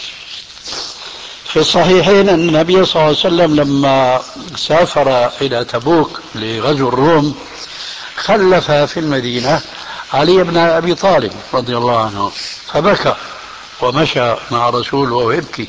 Speaker 3: في الصحيحين أن النبي صلى الله عليه وسلم لما سافر إلى تبوك لغزو الروم خلف في المدينة علي بن أبي طالب رضي الله عنه، فبكى ومشى مع رسول وهو يبكي،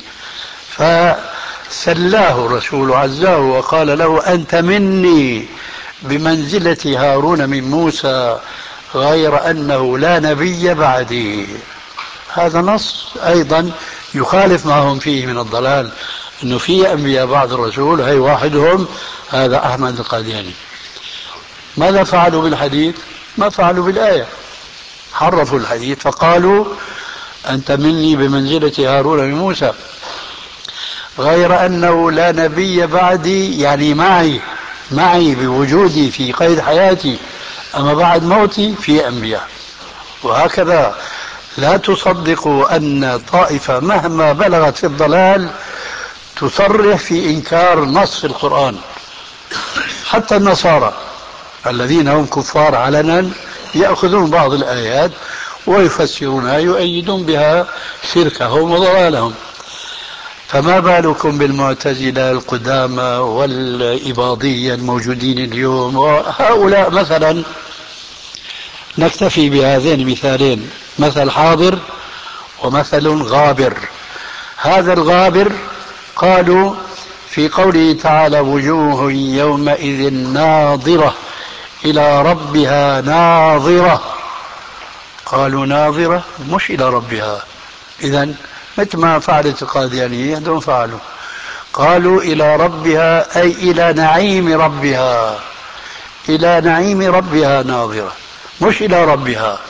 Speaker 3: فسلاه الرسول عزاه وقال له أنت مني بمنزلة هارون من موسى غير أنه لا نبي بعدي. هذا نص أيضا يخالف ما هم فيه من الضلال، أنه في أنبياء بعد الرسول، هي واحدهم هذا أحمد القادياني. ماذا فعلوا بالحديث؟ ما فعلوا بالآية، حرفوا الحديث فقالوا أنت مني بمنزلة هارون من موسى غير أنه لا نبي بعدي، يعني معي بوجودي في قيد حياتي، أما بعد موتي في أنبياء. وهكذا لا تصدقوا أن طائفة مهما بلغت في الضلال تصرح في إنكار نص القرآن. حتى النصارى الذين هم كفار علنا يأخذون بعض الآيات ويفسرونها يؤيدون بها شركهم وضلالهم. فما بالكم بالمعتزلة القدامى والإباضية الموجودين اليوم وهؤلاء. مثلا نكتفي بهذين المثالين، مثل حاضر ومثل غابر. هذا الغابر قالوا في قوله تعالى وجوه يومئذ ناظرة إلى ربها ناظرة، قالوا ناظرة مش إلى ربها. إذن مثل ما فعلت القاديانية دون فعلوا، قالوا إلى ربها أي إلى نعيم ربها، إلى نعيم ربها ناظرة مش إلى ربها.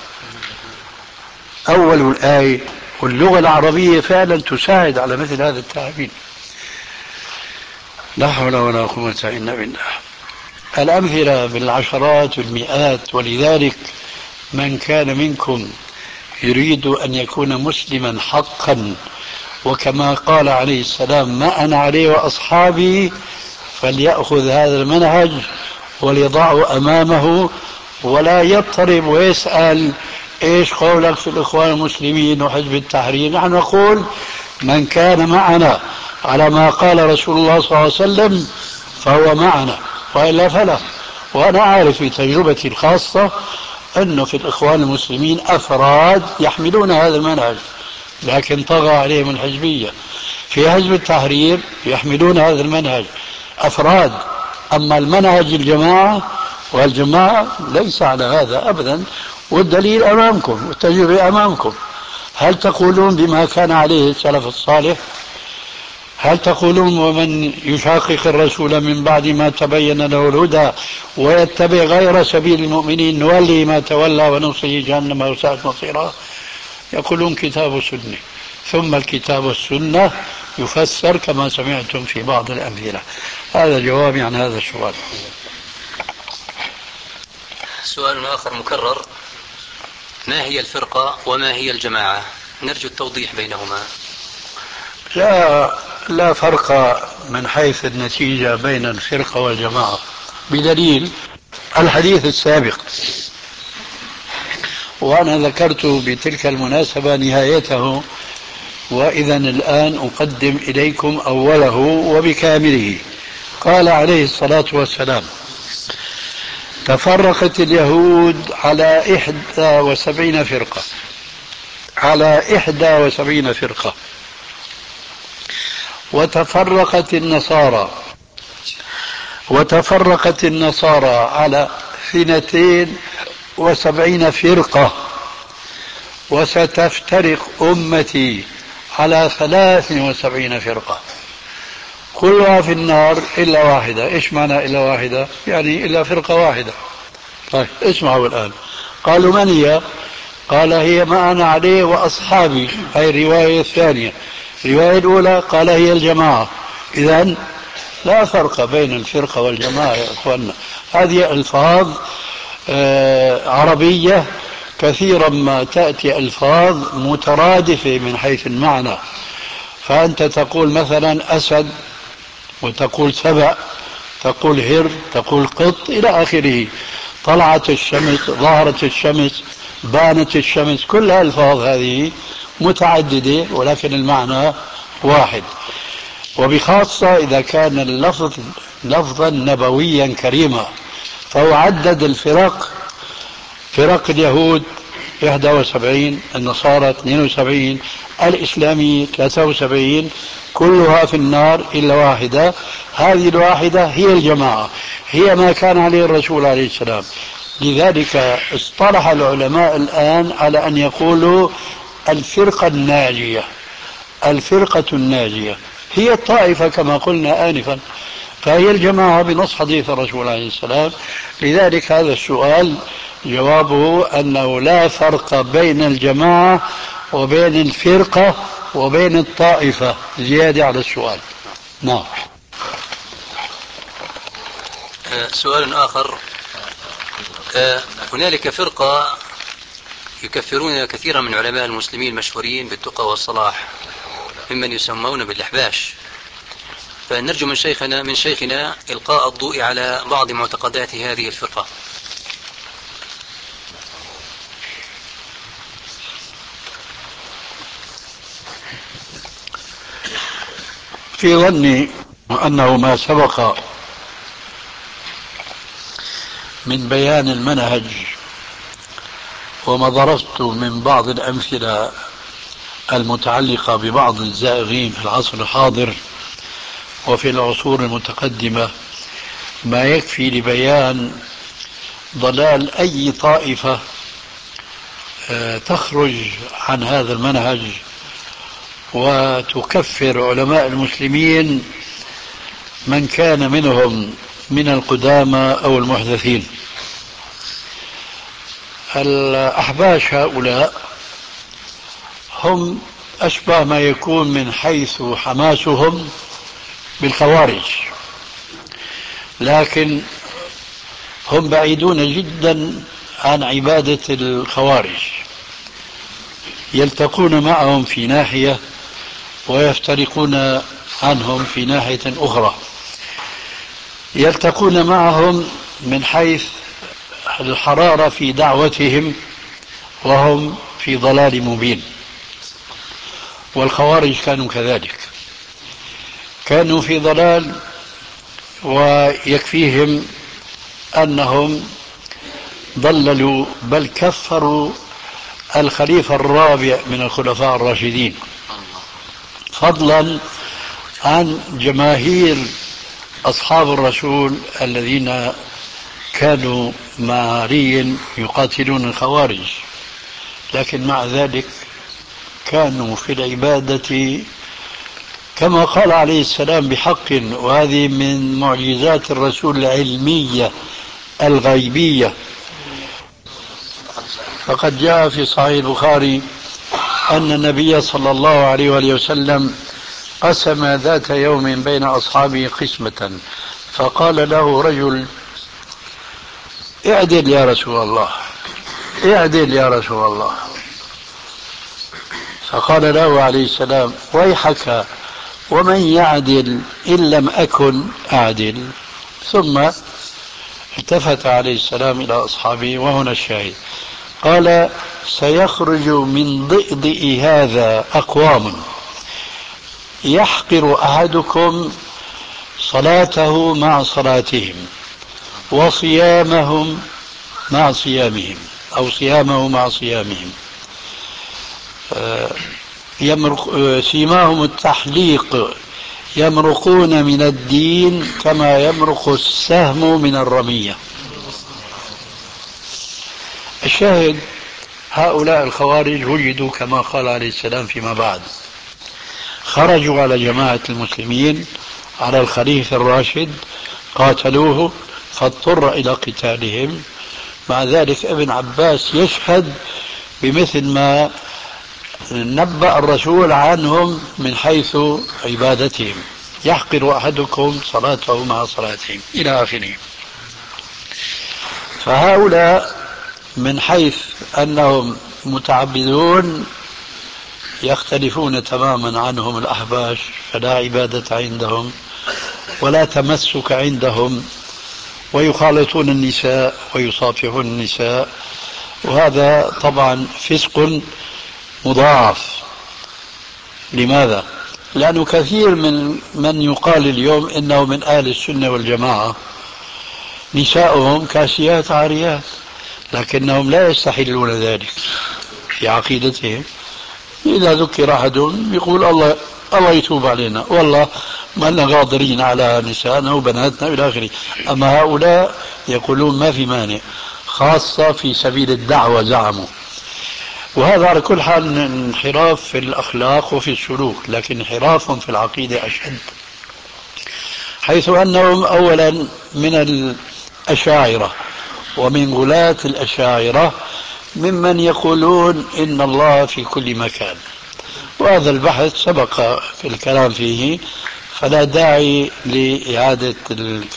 Speaker 3: أول الآية، واللغة العربية فعلا تساعد على مثل هذا التعبير. لا حول ولا قوة إلا بالله. الأمثلة بالعشرات والمئات. ولذلك من كان منكم يريد أن يكون مسلما حقا وكما قال عليه السلام ما أنا عليه وأصحابي فليأخذ هذا المنهج وليضعه أمامه ولا يضطرب ويسأل إيش قولك في الإخوان المسلمين وحزب التحرير. نحن نقول من كان معنا على ما قال رسول الله صلى الله عليه وسلم فهو معنا وإلا فلا. وأنا أعرف بتجربتي الخاصة أنه في الإخوان المسلمين أفراد يحملون هذا المنهج لكن طغى عليهم الحزبية. في حزب التحرير يحملون هذا المنهج أفراد، أما المنهج الجماعة والجماعة ليس على هذا أبدا. والدليل أمامكم والتجربة أمامكم. هل تقولون بما كان عليه السلف الصالح؟ هل تقولون ومن يشاقق الرسول من بعد ما تبين له الهدى ويتبع غير سبيل المؤمنين نولي ما تولى ونصله جهنم وساءت مصيرا؟ يقولون كتاب وسنة، ثم الكتاب والسنة يفسر كما سمعتم في بعض الأمثلة. هذا جوابي عن هذا السؤال.
Speaker 4: سؤال آخر مكرر: ما هي الفرقة وما هي الجماعة؟ نرجو التوضيح بينهما.
Speaker 3: لا فرق من حيث النتيجة بين الفرقة والجماعة بدليل الحديث السابق، وأنا ذكرت بتلك المناسبة نهايته، وإذا الآن أقدم إليكم أوله وبكامله. قال عليه الصلاة والسلام: تفرقت اليهود على 71 فرقة، على 71 فرقة. وتفرقت النصارى على 72 فرقة. وستفترق أمتي على 73 فرقة كلها في النار إلا واحدة. إيش معنى إلا واحدة؟ يعني إلا فرقة واحدة. طيب اسمعوا الآن. قالوا من هي؟ قال هي ما أنا عليه وأصحابي، هي الرواية الثانية. الرواية الأولى قال هي الجماعة. إذن لا فرق بين الفرقة والجماعة يا أخوانا. هذه ألفاظ عربية كثيرا ما تأتي ألفاظ مترادفة من حيث المعنى. فأنت تقول مثلا أسد وتقول سبع، تقول هر، تقول قط إلى آخره. طلعت الشمس، ظهرت الشمس، بانت الشمس، كل الألفاظ هذه متعددة ولكن المعنى واحد. وبخاصة إذا كان اللفظ لفظا نبويا كريما، فهو عدد الفرق. فرق اليهود 71، النصارى 72، الإسلامية 73، كلها في النار إلا واحدة. هذه الواحدة هي الجماعة، هي ما كان عليه الرسول عليه السلام. لذلك اصطلح العلماء الآن على أن يقولوا الفرقة الناجية. الفرقة الناجية هي الطائفة كما قلنا آنفا، فهي الجماعة بنص حديث الرسول عليه السلام. لذلك هذا السؤال جوابه أنه لا فرق بين الجماعة وبين الفرقة وبين الطائفة. زيادة على السؤال. نعم.
Speaker 4: سؤال آخر: هنالك فرقة يكفرون كثيرا من علماء المسلمين المشهورين بالتقى والصلاح ممن يسمون بالأحباش، فنرجو من شيخنا إلقاء الضوء على بعض معتقدات هذه الفرقة.
Speaker 3: في ظني أنه ما سبق من بيان المنهج وما درست من بعض الأمثلة المتعلقة ببعض الزائغين في العصر الحاضر وفي العصور المتقدمة ما يكفي لبيان ضلال أي طائفة تخرج عن هذا المنهج وتكفر علماء المسلمين من كان منهم من القدامى أو المحدثين. الأحباش هؤلاء هم أشبه ما يكون من حيث حماسهم بالخوارج، لكن هم بعيدون جدا عن عبادة الخوارج، يلتقون معهم في ناحية ويفترقون عنهم في ناحية أخرى. يلتقون معهم من حيث الحرارة في دعوتهم وهم في ضلال مبين، والخوارج كانوا كذلك، كانوا في ضلال، ويكفيهم أنهم ضللوا بل كفروا الخليفة الرابع من الخلفاء الراشدين، فضلا عن جماهير أصحاب الرسول الذين كانوا مع علي يقاتلون الخوارج، لكن مع ذلك كانوا في العبادة كما قال عليه السلام بحق، وهذه من معجزات الرسول العلمية الغيبية. فقد جاء في صحيح البخاري أن النبي صلى الله عليه وآله وسلم قسم ذات يوم بين أصحابه قسمة، فقال له رجل: اعدل يا رسول الله، اعدل يا رسول الله. فقال له عليه السلام: ويحك، ومن يعدل إن لم أكن أعدل؟ ثم التفت عليه السلام إلى أصحابه، وهنا الشاهد، قال: سيخرج من ضئضئ هذا أقوام يحقر أحدكم صلاته مع صلاتهم وصيامهم مع صيامهم، أو صيامه مع صيامهم، سيماهم التحليق، يمرقون من الدين كما يمرق السهم من الرمية. الشاهد: هؤلاء الخوارج وجدوا كما قال عليه السلام فيما بعد، خرجوا على جماعة المسلمين، على الخليفة الراشد، قاتلوه فاضطر إلى قتالهم. مع ذلك ابن عباس يشهد بمثل ما نبأ الرسول عنهم من حيث عبادتهم: يحقر أحدكم صلاته مع صلاتهم إلى آخره. فهؤلاء من حيث أنهم متعبدون يختلفون تماما عنهم الأحباش، فلا عبادة عندهم ولا تمسك عندهم، ويخالطون النساء ويصافحون النساء، وهذا طبعا فسق مضاعف. لماذا؟ لأنه كثير من يقال اليوم إنه من أهل السنة والجماعة نساؤهم كاسيات عاريات، لكنهم لا يستحلون ذلك في عقيدتهم. إذا ذكر أحدهم يقول: الله يتوب علينا، والله ما لنا قادرين على نسائنا وبناتنا إلى آخره. أما هؤلاء يقولون ما في مانع، خاصة في سبيل الدعوة زعموا. وهذا على كل حال انحراف في الأخلاق وفي السلوك، لكن انحراف في العقيدة أشد، حيث أنهم أولا من الأشاعرة ومن غلاة الأشاعرة ممن يقولون إن الله في كل مكان، وهذا البحث سبق في الكلام فيه، فلا داعي لإعادة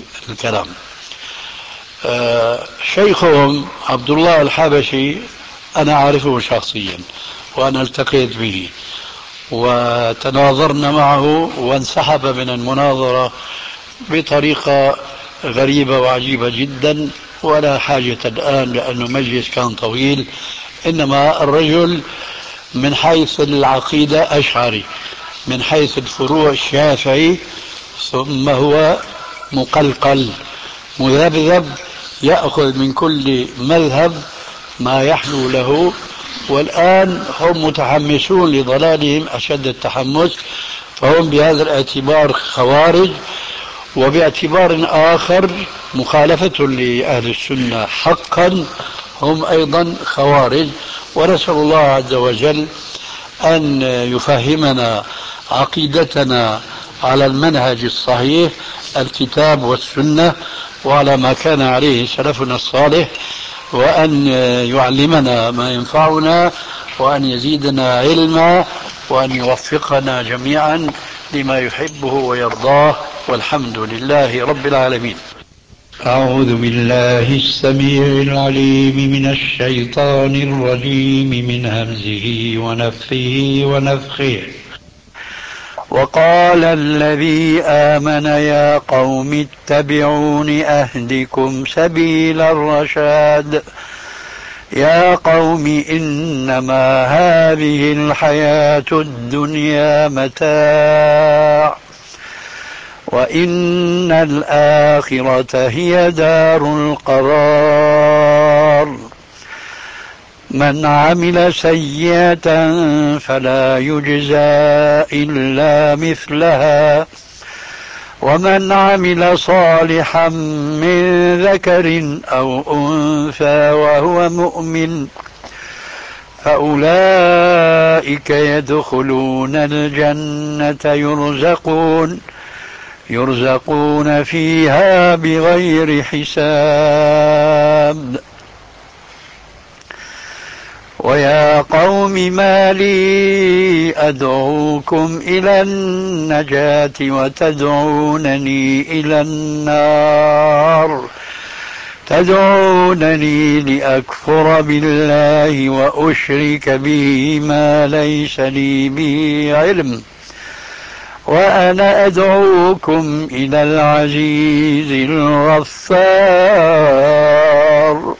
Speaker 3: الكلام. شيخهم عبد الله الحبشي أنا أعرفه شخصيا وأنا التقيت به وتناظرنا معه، وانسحب من المناظرة بطريقة غريبة وعجيبة جدا، ولا حاجة الآن لأنه مجلس كان طويل. إنما الرجل من حيث العقيدة أشعري، من حيث الفروع شافعي، ثم هو مقلقل مذبذب، يأخذ من كل مذهب ما يحلو له. والآن هم متحمسون لضلالهم أشد التحمس، فهم بهذا الاعتبار خوارج، وباعتبار آخر مخالفة لأهل السنة حقا هم أيضا خوارج. ونسأل الله عز وجل أن يفهمنا عقيدتنا على المنهج الصحيح، الكتاب والسنة، وعلى ما كان عليه سلفنا الصالح، وأن يعلمنا ما ينفعنا، وأن يزيدنا علما، وأن يوفقنا جميعا لما يحبه ويرضاه، والحمد لله رب العالمين.
Speaker 5: أعوذ بالله السميع العليم من الشيطان الرجيم من همزه ونفخه ونفخه. وقال الذي آمن يا قوم اتبعون أهدكم سبيل الرشاد. يا قوم إنما هذه الحياة الدنيا متاع وإن الآخرة هي دار القرار. من عمل سيئة فلا يجزى إلا مثلها ومن عمل صالحا من ذكر أو أنثى وهو مؤمن فأولئك يدخلون الجنة يرزقون فيها بغير حساب. ويا قوم ما لي أدعوكم إلى النجاة وتدعونني إلى النار، تدعونني لأكفر بالله وأشرك به ما ليس لي به علم، وأنا أدعوكم إلى العزيز الغفار.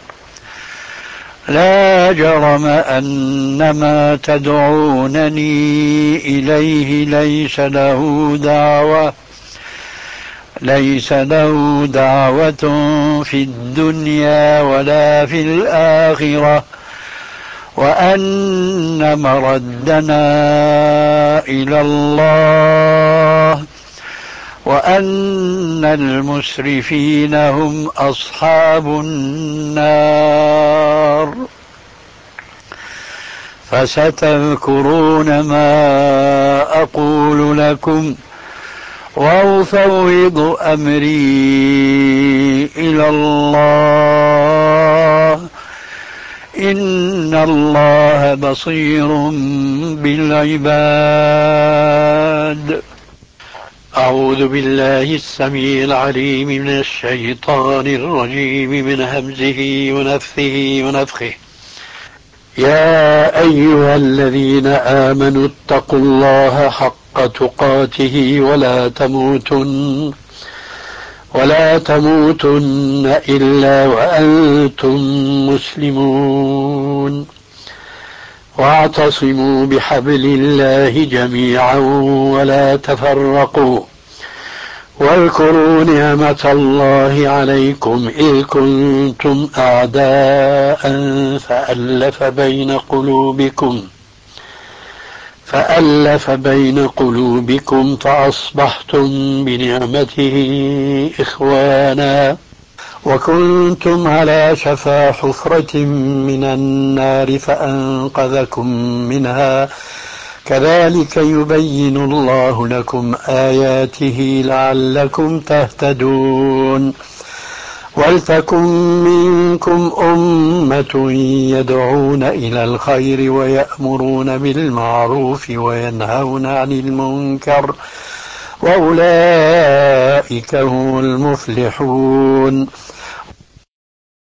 Speaker 5: لا جرم أن ما تدعونني إليه ليس له دعوة في الدنيا ولا في الآخرة، وأن مردنا إلى الله، وأن المسرفين هم أصحاب النار. فستذكرون ما أقول لكم وأفوض أمري إلى الله، إن الله بصير بالعباد. أعوذ بالله السميع العليم من الشيطان الرجيم من همزه ونفثه ونفخه. يا أيها الذين آمنوا اتقوا الله حق تقاته ولا تموتن إلا وأنتم مسلمون، واعتصموا بحبل الله جميعا ولا تفرقوا، واذكروا نعمة الله عليكم إذ كنتم أعداء فألف بين قلوبكم فأصبحتم بنعمته إخوانا، وكنتم على شفا حفرة من النار فأنقذكم منها، كذلك يبين الله لكم آياته لعلكم تهتدون. ولتكن منكم أمة يدعون إلى الخير ويأمرون بالمعروف وينهون عن المنكر وأولئك هم المفلحون.